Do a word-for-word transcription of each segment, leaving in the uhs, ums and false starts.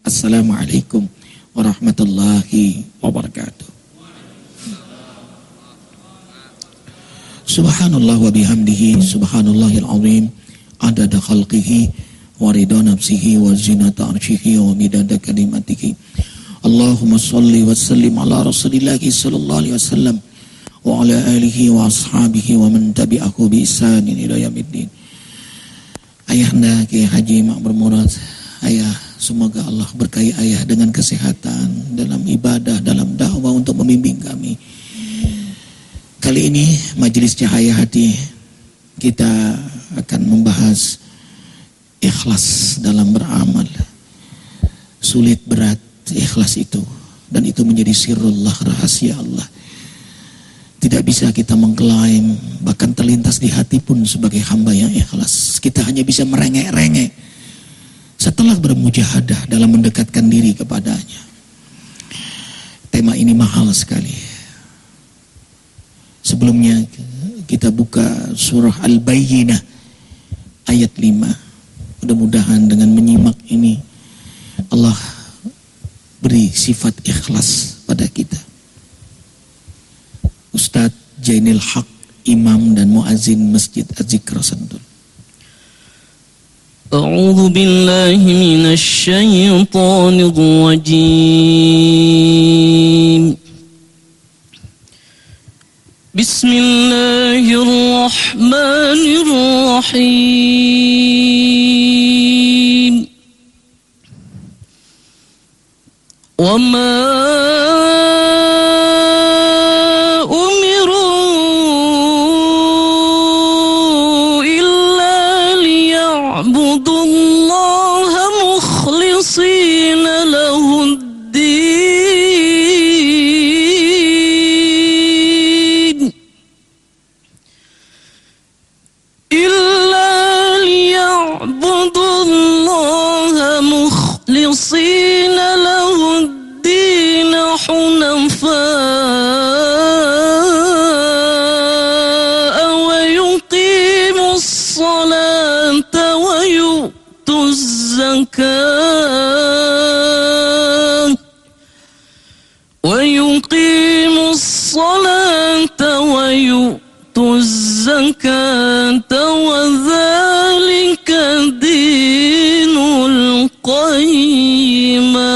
Assalamualaikum warahmatullahi wabarakatuh. Subhanallah wa bihamdihi subhanallahil azim adada khalqihi wa ridha nafsihi wa zinata arshihi wa midada kalimatihi. Allahumma salli wa sallim ala rasulillahi sallallahu alaihi wasallam wa ala alihi wa ashabihi wa man tabi'ahu bi ihsanin ila yaumiddin. Ayahanda Kiai Haji Ma'mur Murad, ayah, semoga Allah berkahi ayah dengan kesehatan dalam ibadah, dalam dakwah untuk membimbing kami. Kali ini Majelis Cahaya Hati kita akan membahas ikhlas dalam beramal. Sulit berat ikhlas itu, dan itu menjadi sirrullah, rahasia Allah. Tidak bisa kita mengklaim, bahkan terlintas di hati pun sebagai hamba yang ikhlas. Kita hanya bisa merengek-rengek setelah bermujahadah dalam mendekatkan diri kepadanya. Tema ini mahal sekali. Sebelumnya kita buka surah Al-Bayyinah ayat lima. Mudah-mudahan dengan menyimak ini Allah beri sifat ikhlas pada kita. Ustadz Jainil Haq, imam dan muazzin Masjid Az-Zikra Sentul. A'udzu billahi minasy syaithanir rajim. Bismillahirrahmanirrahim. Wa ma ويقيم الصلاة ويؤتوا الزكاة وذلك دين القيمة.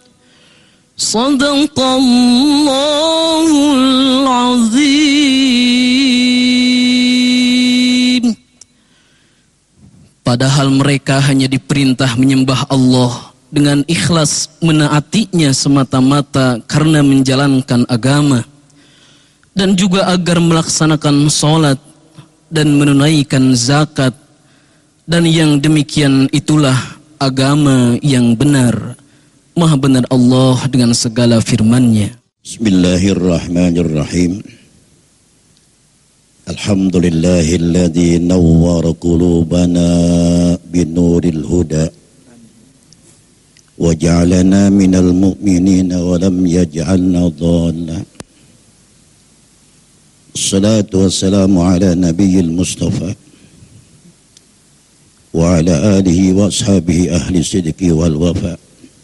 صدق الله العظيم. Padahal mereka hanya diperintah menyembah Allah dengan ikhlas, menaatinya semata-mata karena menjalankan agama, dan juga agar melaksanakan sholat dan menunaikan zakat, dan yang demikian itulah agama yang benar. Maha benar Allah dengan segala firman-Nya. Bismillahirrahmanirrahim. Alhamdulillahilladzi nawwara qulubana binuril huda wa ja'alana minal mu'minina wa lam yaj'alna dhallan. Assalatu wassalamu ala nabiyyil mustafa wa ala alihi wa ashabihi ahli sidqi wal wafa.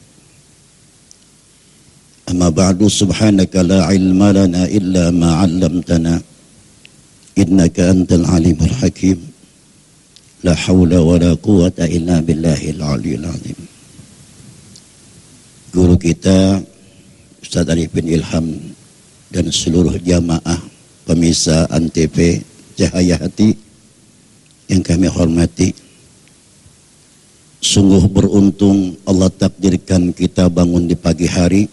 Amma ba'du, subhanaka la ilma lana illa ma 'allamtana innaka antal alimul hakim. La haula wa la quwata illa billahil aliyil azim. Guru kita Ustaz Arif bin Ilham dan seluruh jamaah pemirsa Antv Cahaya Hati yang kami hormati, sungguh beruntung Allah takdirkan kita bangun di pagi hari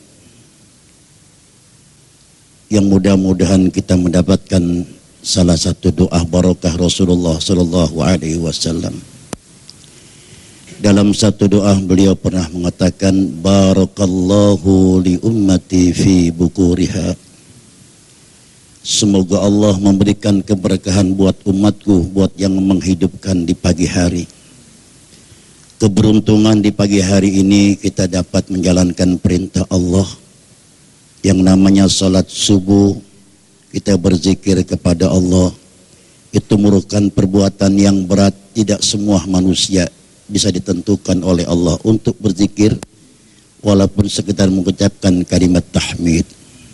yang mudah-mudahan kita mendapatkan salah satu doa barakah Rasulullah sallallahu alaihi wasallam. Dalam satu doa beliau pernah mengatakan, barakallahu li ummati fi bukuriha. Semoga Allah memberikan keberkahan buat umatku, buat yang menghidupkan di pagi hari. Keberuntungan di pagi hari ini kita dapat menjalankan perintah Allah yang namanya salat subuh. Kita berzikir kepada Allah, itu merupakan perbuatan yang berat. Tidak semua manusia bisa ditentukan oleh Allah untuk berzikir walaupun sekedar mengucapkan kalimat tahmid.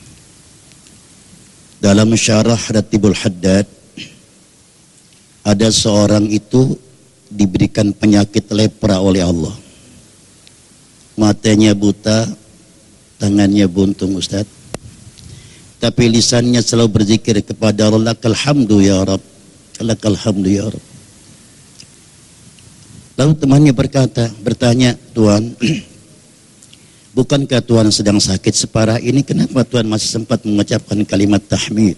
Dalam syarah Ratibul Haddad, ada seorang itu diberikan penyakit lepra oleh Allah. Matanya buta, tangannya buntung, Ustaz. Tapi lisannya selalu berzikir kepada Allah, lakal hamdu ya Rabb, lakal hamdu ya Rabb. Lalu temannya berkata, bertanya, Tuhan, bukankah Tuhan sedang sakit separah ini? Kenapa Tuhan masih sempat mengucapkan kalimat tahmid?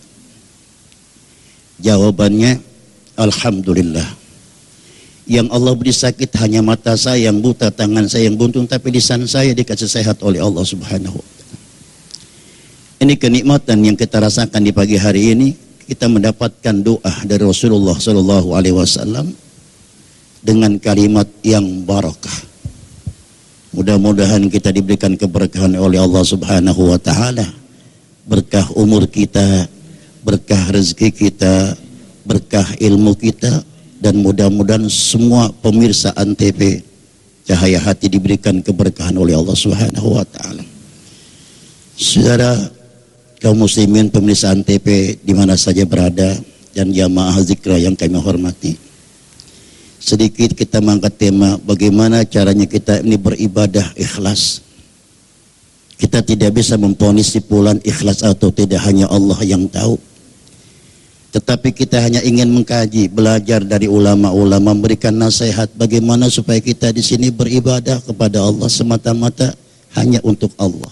Jawabannya, alhamdulillah. Yang Allah beri sakit hanya mata saya yang buta, tangan saya yang buntung, tapi lisan saya dikasih sehat oleh Allah Subhanahu wa taala. Ini kenikmatan yang kita rasakan di pagi hari ini. Kita mendapatkan doa dari Rasulullah sallallahu alaihi wasallam dengan kalimat yang barakah. Mudah-mudahan kita diberikan keberkahan oleh Allah Subhanahu wa taala. Berkah umur kita, berkah rezeki kita, berkah ilmu kita, dan mudah-mudahan semua pemirsa Antv Cahaya Hati diberikan keberkahan oleh Allah Subhanahu wa taala. Saudara kaum muslimin pemirsa Antv di mana saja berada dan jamaah zikra yang kami hormati, sedikit kita mengangkat tema bagaimana caranya kita ini beribadah ikhlas. Kita tidak bisa memvonis simpulan ikhlas atau tidak, hanya Allah yang tahu. Tetapi kita hanya ingin mengkaji, belajar dari ulama-ulama, memberikan nasihat bagaimana supaya kita di sini beribadah kepada Allah semata-mata hanya untuk Allah.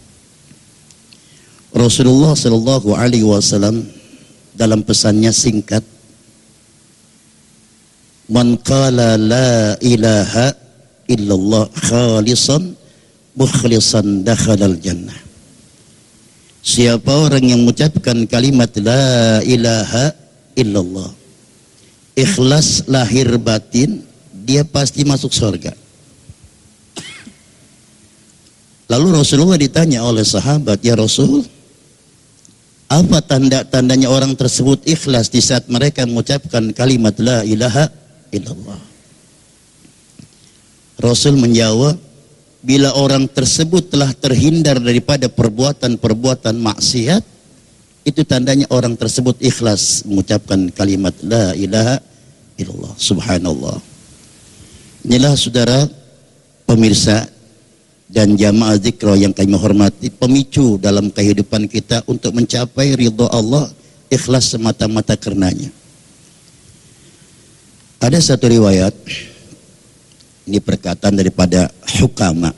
Rasulullah Shallallahu Alaihi Wasallam dalam pesannya singkat, "Man qala la ilaha illallah khalisan mukhlisan dakhalal jannah." Siapa orang yang mengucapkan kalimat la ilaha illallah ikhlas lahir batin, dia pasti masuk surga. Lalu Rasulullah ditanya oleh sahabat, ya Rasul, apa tanda-tandanya orang tersebut ikhlas di saat mereka mengucapkan kalimat la ilaha illallah? Rasul menjawab, bila orang tersebut telah terhindar daripada perbuatan-perbuatan maksiat, itu tandanya orang tersebut ikhlas mengucapkan kalimat la ilaha illallah. Subhanallah. Inilah saudara pemirsa dan jamaah zikra yang kami hormati, pemicu dalam kehidupan kita untuk mencapai ridha Allah, ikhlas semata-mata karenanya. Ada satu riwayat, ini perkataan daripada hukama.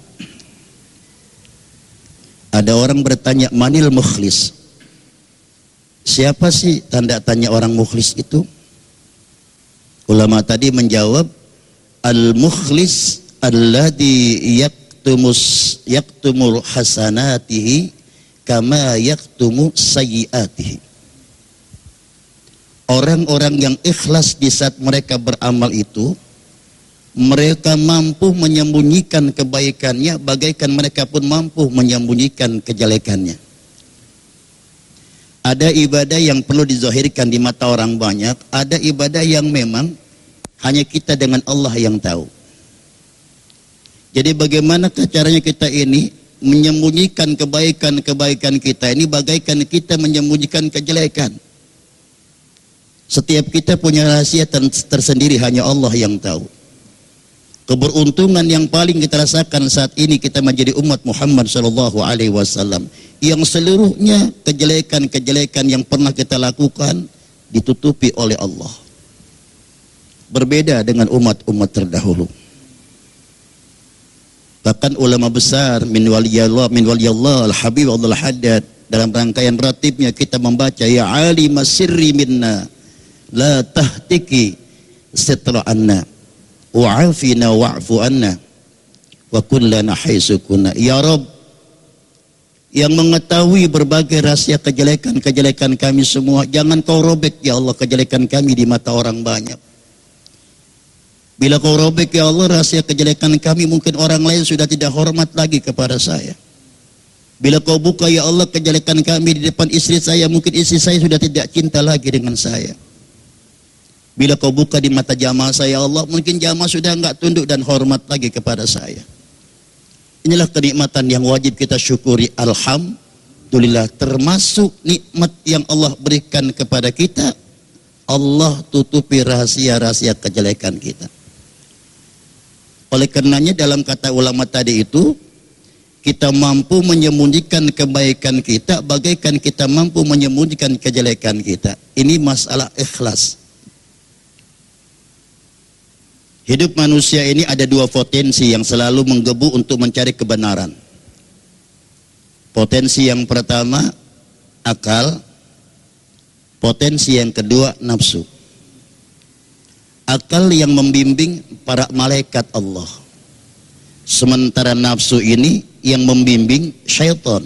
Ada orang bertanya, manil mukhlis? Siapa sih tanda tanya orang mukhlis itu? Ulama tadi menjawab, al-mukhlis alladhi yaktumus yaktumul hasanatihi kama yaktumu sayyiatihi. Orang-orang yang ikhlas di saat mereka beramal itu, mereka mampu menyembunyikan kebaikannya bagaikan mereka pun mampu menyembunyikan kejelekannya. Ada ibadah yang perlu dizahirkan di mata orang banyak, ada ibadah yang memang hanya kita dengan Allah yang tahu. Jadi bagaimana caranya kita ini menyembunyikan kebaikan-kebaikan kita ini bagaikan kita menyembunyikan kejelekan. Setiap kita punya rahasia tersendiri, hanya Allah yang tahu. Keberuntungan yang paling kita rasakan saat ini kita menjadi umat Muhammad sallallahu alaihi wasallam yang seluruhnya kejelekan-kejelekan yang pernah kita lakukan ditutupi oleh Allah. Berbeda dengan umat-umat terdahulu. Bahkan ulama besar min waliyallah min waliyallah al-habib Abdul Haddad dalam rangkaian ratibnya kita membaca ya alim sirri minna la tahtiki sitra anna wa'afina wa'fu anna wa kullana haitsu kunna. Ya Rabb, yang mengetahui berbagai rahasia kejelekan-kejelekan kami semua, jangan kau robek ya Allah kejelekan kami di mata orang banyak. Bila kau robek ya Allah rahasia kejelekan kami, mungkin orang lain sudah tidak hormat lagi kepada saya. Bila kau buka ya Allah kejelekan kami di depan istri saya, mungkin istri saya sudah tidak cinta lagi dengan saya. Bila kau buka di mata jamaah saya Allah, mungkin jamaah sudah enggak tunduk dan hormat lagi kepada saya. Inilah kenikmatan yang wajib kita syukuri. Alhamdulillah, termasuk nikmat yang Allah berikan kepada kita, Allah tutupi rahasia-rahasia kejelekan kita. Oleh karenanya dalam kata ulama tadi itu, kita mampu menyembunyikan kebaikan kita bagaikan kita mampu menyembunyikan kejelekan kita. Ini masalah ikhlas. Hidup manusia ini ada dua potensi yang selalu menggebu untuk mencari kebenaran. Potensi yang pertama, akal. Potensi yang kedua, nafsu. Akal yang membimbing para malaikat Allah. Sementara nafsu ini yang membimbing syaitan.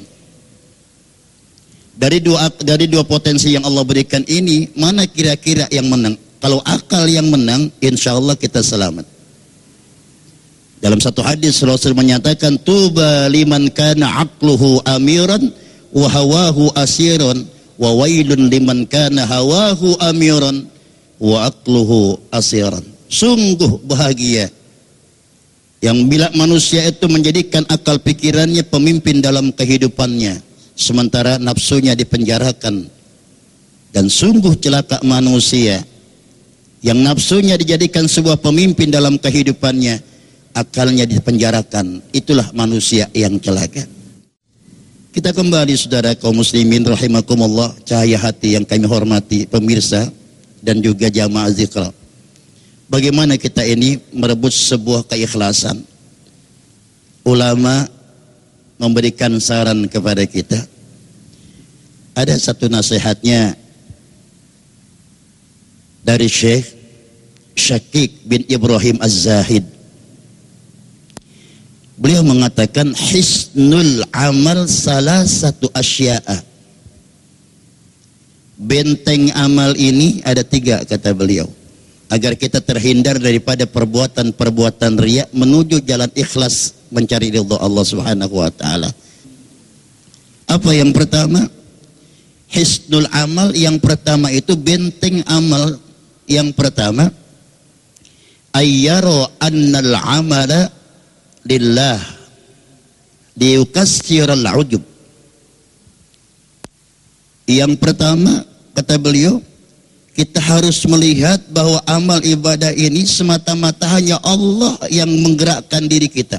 Dari dua dari dua potensi yang Allah berikan ini, mana kira-kira yang menang? Kalau akal yang menang, insya Allah kita selamat. Dalam satu hadis Rasul menyatakan, tuba liman kana aqluhu amiran wa hawahu asiran wa wailun liman kana hawahu amiran wa aqluhu asiran. Sungguh bahagia yang bila manusia itu menjadikan akal pikirannya pemimpin dalam kehidupannya, sementara nafsunya dipenjarakan. Dan sungguh celaka manusia yang nafsunya dijadikan sebuah pemimpin dalam kehidupannya, akalnya dipenjarakan. Itulah manusia yang celaka. Kita kembali saudara kaum muslimin rahimakumullah, cahaya hati yang kami hormati, pemirsa dan juga jamaah zikra. Bagaimana kita ini merebut sebuah keikhlasan? Ulama memberikan saran kepada kita. Ada satu nasihatnya dari Syekh Syakik bin Ibrahim Az-Zahid. Beliau mengatakan, hisnul amal salah satu asya'a. Benteng amal ini ada tiga, kata beliau, agar kita terhindar daripada perbuatan-perbuatan riya menuju jalan ikhlas mencari ridha Allah Subhanahu wa taala. Apa yang pertama? Hisnul amal yang pertama itu, benteng amal yang pertama, ayyaro annal amala lillah liyukassiral ujub. Yang pertama, kata beliau, kita harus melihat bahwa amal ibadah ini semata-mata hanya Allah yang menggerakkan diri kita,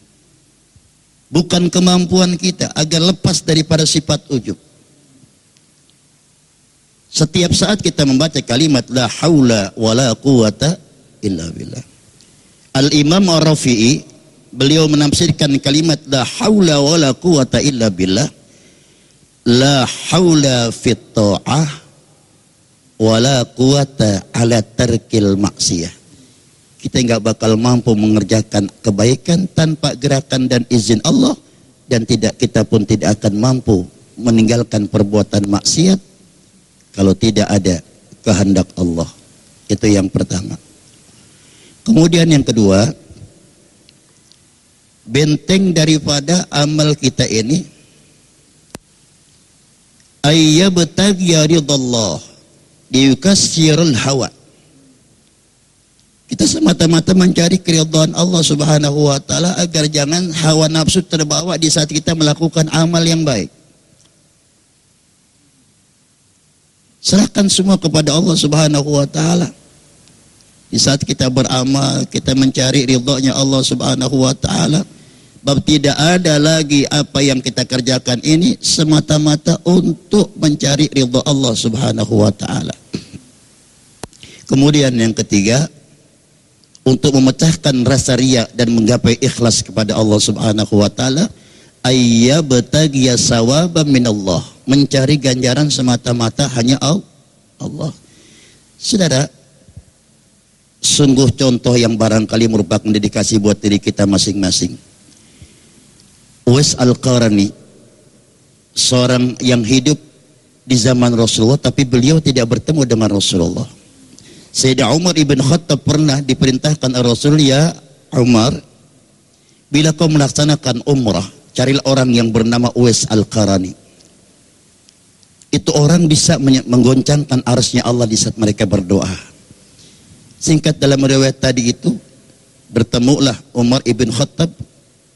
bukan kemampuan kita, agar lepas daripada sifat ujub. Setiap saat kita membaca kalimat la haula wala quwata illa billah. Al-Imam Ar-Rafi'i, beliau menafsirkan kalimat la haula wala quwata illa billah, la haula fit ta'ah wala quwata ala tarkil maksiyah. Kita enggak bakal mampu mengerjakan kebaikan tanpa gerakan dan izin Allah, dan tidak kita pun tidak akan mampu meninggalkan perbuatan maksiat kalau tidak ada kehendak Allah. Itu yang pertama. Kemudian yang kedua, benteng daripada amal kita ini, ayyabtaghiya ridallah liyukassirul hawa. Kita semata-mata mencari keridhaan Allah Subhanahu wa taala agar jangan hawa nafsu terbawa di saat kita melakukan amal yang baik. Serahkan semua kepada Allah Subhanahu wa taala. Di saat kita beramal, kita mencari ridha-Nya Allah Subhanahu wa taala, bab tidak ada lagi apa yang kita kerjakan ini semata-mata untuk mencari ridha Allah Subhanahu wa taala. Kemudian yang ketiga, untuk memecahkan rasa riya dan menggapai ikhlas kepada Allah Subhanahu wa taala, ayyabtaghiya sawaban minallah, mencari ganjaran semata-mata hanya Allah. Saudara, sungguh contoh yang barangkali merupakan dedikasi buat diri kita masing-masing. Uwais Al-Qarani, seorang yang hidup di zaman Rasulullah, tapi beliau tidak bertemu dengan Rasulullah. Sayyidina Umar ibn Khattab pernah diperintahkan Rasul, ya Umar, bila kau melaksanakan umrah, carilah orang yang bernama Uwais Al-Qarani. Itu orang bisa menggoncangkan arsy-Nya Allah di saat mereka berdoa. Singkat dalam riwayat tadi itu, bertemulah Umar ibn Khattab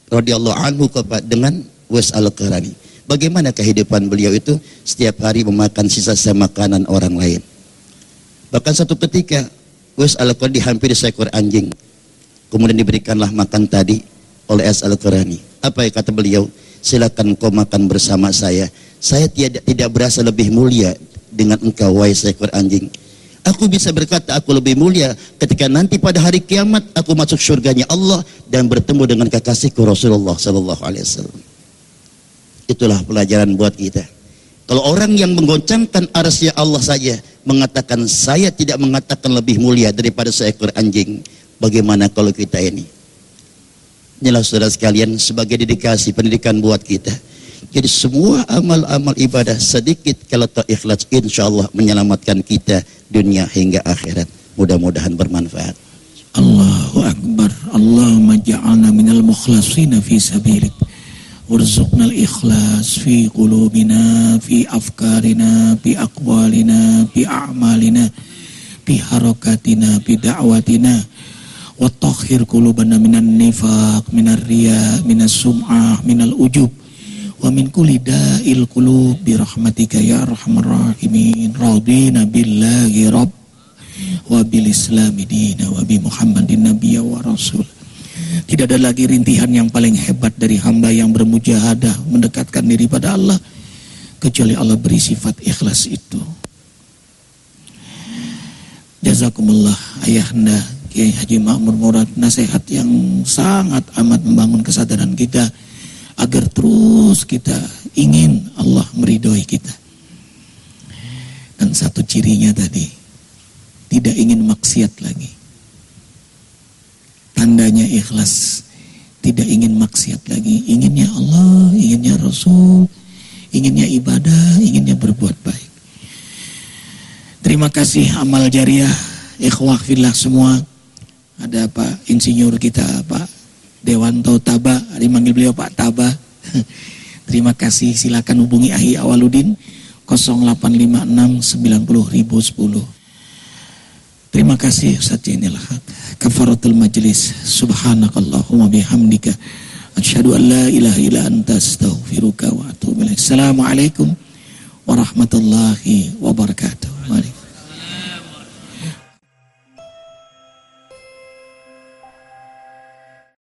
radhiyallahu anhu dengan Uwais Al-Qarani. Bagaimana kehidupan beliau itu? Setiap hari memakan sisa-sisa makanan orang lain. Bahkan satu ketika Uwais Al-Qarani dihampiri seekor anjing, kemudian diberikanlah makan tadi oleh Uwais Al-Qarani. Apa yang kata beliau? Silakan kau makan bersama saya. Saya tidak tidak berasa lebih mulia dengan engkau, wahai seekor anjing. Aku bisa berkata aku lebih mulia ketika nanti pada hari kiamat aku masuk surganya Allah dan bertemu dengan kekasihku Rasulullah sallallahu alaihi wasallam. Itulah pelajaran buat kita. Kalau orang yang menggoncangkan arsy Allah saja mengatakan saya tidak mengatakan lebih mulia daripada seekor anjing, bagaimana kalau kita ini? Inilah saudara sekalian sebagai dedikasi pendidikan buat kita. Jadi semua amal-amal ibadah sedikit kalau tak ikhlas, insya Allah menyelamatkan kita dunia hingga akhirat. Mudah-mudahan bermanfaat. Allahu Akbar. Allahumma ja'alna minal mukhlashina fi sabilik. Warzuqnal ikhlas fi qulubina, fi afkarina, fi aqwalina, fi a'malina, fi harakatina, fi da'watina. Wa tahhir qulubana minan nifaq, minar riya, minas sum'ah, minal ujub. Wa min kulli da'il qulub bi rahmatika ya arhamar rahimin. Radina billahi rabb wa bil islami dina wa bi Muhammadin nabiyya wa rasul. Tidak ada lagi rintihan yang paling hebat dari hamba yang bermujahadah mendekatkan diri pada Allah kecuali Allah beri sifat ikhlas itu. Jazakumullah ayahanda Kiai Haji Ma'mur Murad, nasihat yang sangat amat membangun kesadaran kita agar terus kita ingin Allah meridhoi kita. Dan satu cirinya tadi, tidak ingin maksiat lagi. Tandanya ikhlas, tidak ingin maksiat lagi. Inginnya Allah, inginnya Rasul, inginnya ibadah, inginnya berbuat baik. Terima kasih amal jariah, ikhwah fillah semua. Ada Pak Insinyur kita, Pak Dewanto Taba, dipanggil beliau Pak Taba. Terima kasih, silakan hubungi Ahi Awaludin nol delapan lima enam sembilan nol nol satu nol. Terima kasih Ustaz Jainil Haq. Kafaratul majlis. Subhanakallahumma bihamdika asyhadu an la ilaha illa anta astaghfiruka wa atubu ilaik. Assalamualaikum warahmatullahi wabarakatuh.